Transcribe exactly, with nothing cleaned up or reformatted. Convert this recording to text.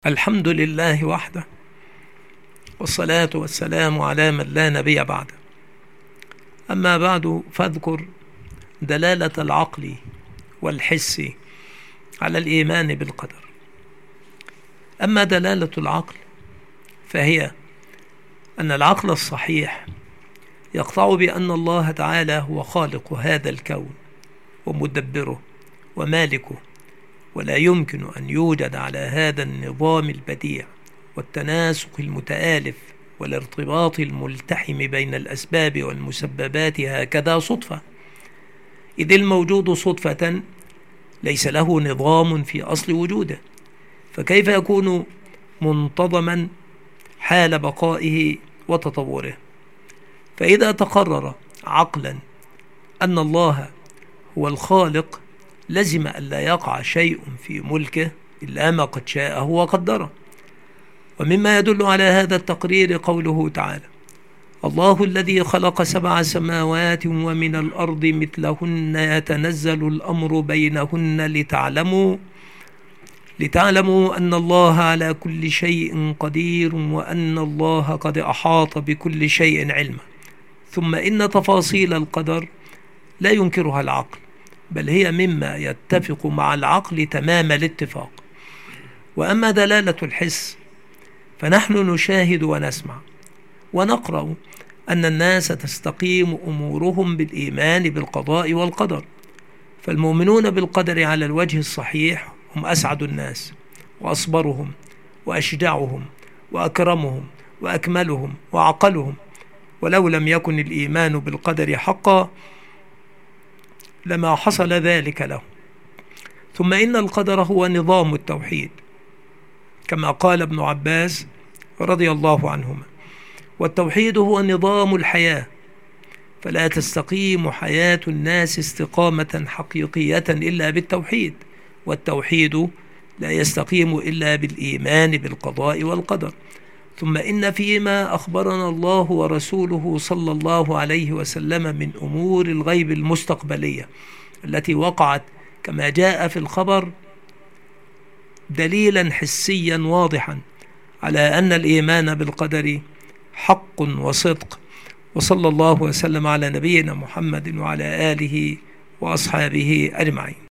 الحمد لله وحده، والصلاة والسلام على من لا نبي بعده. أما بعد، فاذكر دلالة العقل والحس على الإيمان بالقدر. أما دلالة العقل فهي أن العقل الصحيح يقطع بأن الله تعالى هو خالق هذا الكون ومدبره ومالكه، ولا يمكن أن يوجد على هذا النظام البديع والتناسق المتآلف والارتباط الملتحم بين الأسباب والمسببات هكذا صدفة، إذ الموجود صدفة ليس له نظام في أصل وجوده، فكيف يكون منتظما حال بقائه وتطوره؟ فإذا تقرر عقلا أن الله هو الخالق لزم ألا يقع شيء في ملكه إلا ما قد شاءه وقدره. ومما يدل على هذا التقرير قوله تعالى: الله الذي خلق سبع سماوات ومن الأرض مثلهن يتنزل الأمر بينهن لتعلموا لتعلموا أن الله على كل شيء قدير وأن الله قد أحاط بكل شيء علما. ثم إن تفاصيل القدر لا ينكرها العقل، بل هي مما يتفق مع العقل تمام الاتفاق. وأما دلالة الحس فنحن نشاهد ونسمع ونقرأ أن الناس تستقيم أمورهم بالإيمان بالقضاء والقدر، فالمؤمنون بالقدر على الوجه الصحيح هم أسعد الناس وأصبرهم وأشجعهم وأكرمهم وأكملهم وأعقلهم، ولو لم يكن الإيمان بالقدر حقا لما حصل ذلك له. ثم إن القدر هو نظام التوحيد كما قال ابن عباس رضي الله عنهما: والتوحيد هو نظام الحياة، فلا تستقيم حياة الناس استقامة حقيقية إلا بالتوحيد، والتوحيد لا يستقيم إلا بالإيمان بالقضاء والقدر. ثم إن فيما أخبرنا الله ورسوله صلى الله عليه وسلم من أمور الغيب المستقبلية التي وقعت كما جاء في الخبر دليلا حسيا واضحا على أن الإيمان بالقدر حق وصدق. وصلى الله وسلم على نبينا محمد وعلى آله وأصحابه أجمعين.